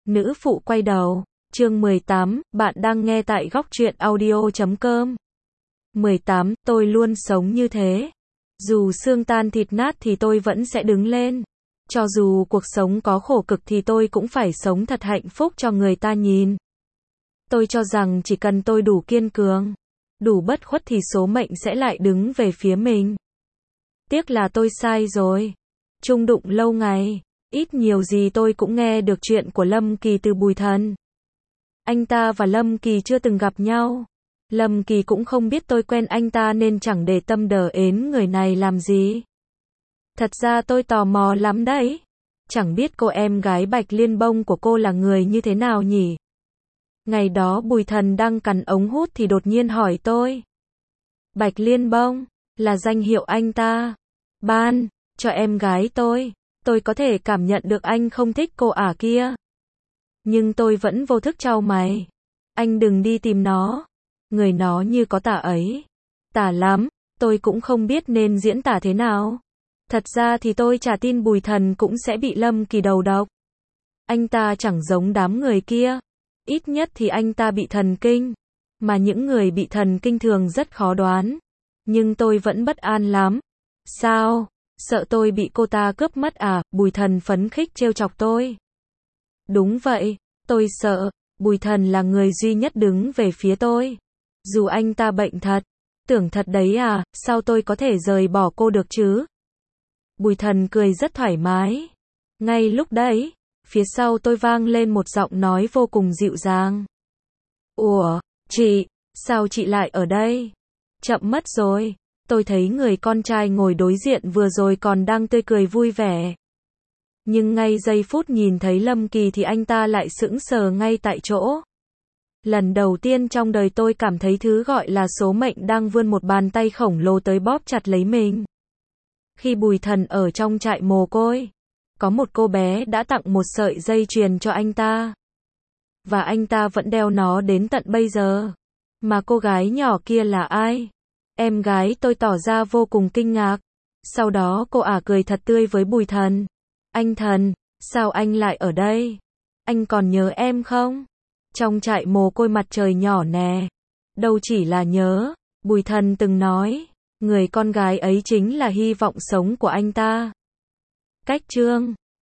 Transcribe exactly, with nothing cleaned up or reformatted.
Nữ phụ quay đầu. Chương mười tám, bạn đang nghe tại góc truyện audio chấm com. mười tám, tôi luôn sống như thế. Dù xương tan thịt nát thì tôi vẫn sẽ đứng lên. Cho dù cuộc sống có khổ cực thì tôi cũng phải sống thật hạnh phúc cho người ta nhìn. Tôi cho rằng chỉ cần tôi đủ kiên cường, đủ bất khuất thì số mệnh sẽ lại đứng về phía mình. Tiếc là tôi sai rồi. Chung đụng lâu ngày, ít nhiều gì tôi cũng nghe được chuyện của Lâm Kỳ từ Bùi Thần. Anh ta và Lâm Kỳ chưa từng gặp nhau. Lâm Kỳ cũng không biết tôi quen anh ta nên chẳng để tâm đờ ến người này làm gì. Thật ra tôi tò mò lắm đấy. Chẳng biết cô em gái Bạch Liên Bông của cô là người như thế nào nhỉ? Ngày đó Bùi Thần đang cắn ống hút thì đột nhiên hỏi tôi. Bạch Liên Bông, là danh hiệu anh ta ban cho em gái tôi. Tôi có thể cảm nhận được anh không thích cô ả kia. Nhưng tôi vẫn vô thức chau mày. Anh đừng đi tìm nó. Người nó như có tà ấy. Tà lắm, tôi cũng không biết nên diễn tả thế nào. Thật ra thì tôi chả tin Bùi Thần cũng sẽ bị Lâm Kỳ đầu độc. Anh ta chẳng giống đám người kia. Ít nhất thì anh ta bị thần kinh. Mà những người bị thần kinh thường rất khó đoán. Nhưng tôi vẫn bất an lắm. Sao? Sợ tôi bị cô ta cướp mất à? Bùi Thần phấn khích trêu chọc tôi. Đúng vậy, tôi sợ. Bùi Thần là người duy nhất đứng về phía tôi. Dù anh ta bệnh thật. Tưởng thật đấy à, sao tôi có thể rời bỏ cô được chứ? Bùi Thần cười rất thoải mái. Ngay lúc đấy, phía sau tôi vang lên một giọng nói vô cùng dịu dàng. Ủa, chị, sao chị lại ở đây? Chậm mất rồi. Tôi thấy người con trai ngồi đối diện vừa rồi còn đang tươi cười vui vẻ. Nhưng ngay giây phút nhìn thấy Lâm Kỳ thì anh ta lại sững sờ ngay tại chỗ. Lần đầu tiên trong đời tôi cảm thấy thứ gọi là số mệnh đang vươn một bàn tay khổng lồ tới bóp chặt lấy mình. Khi Bùi Thần ở trong trại mồ côi, có một cô bé đã tặng một sợi dây chuyền cho anh ta. Và anh ta vẫn đeo nó đến tận bây giờ. Mà cô gái nhỏ kia là ai? Em gái tôi tỏ ra vô cùng kinh ngạc. Sau đó cô ả cười thật tươi với Bùi Thần. Anh Thần, sao anh lại ở đây? Anh còn nhớ em không? Trong trại mồ côi mặt trời nhỏ nè. Đâu chỉ là nhớ, Bùi Thần từng nói, người con gái ấy chính là hy vọng sống của anh ta. Cách chương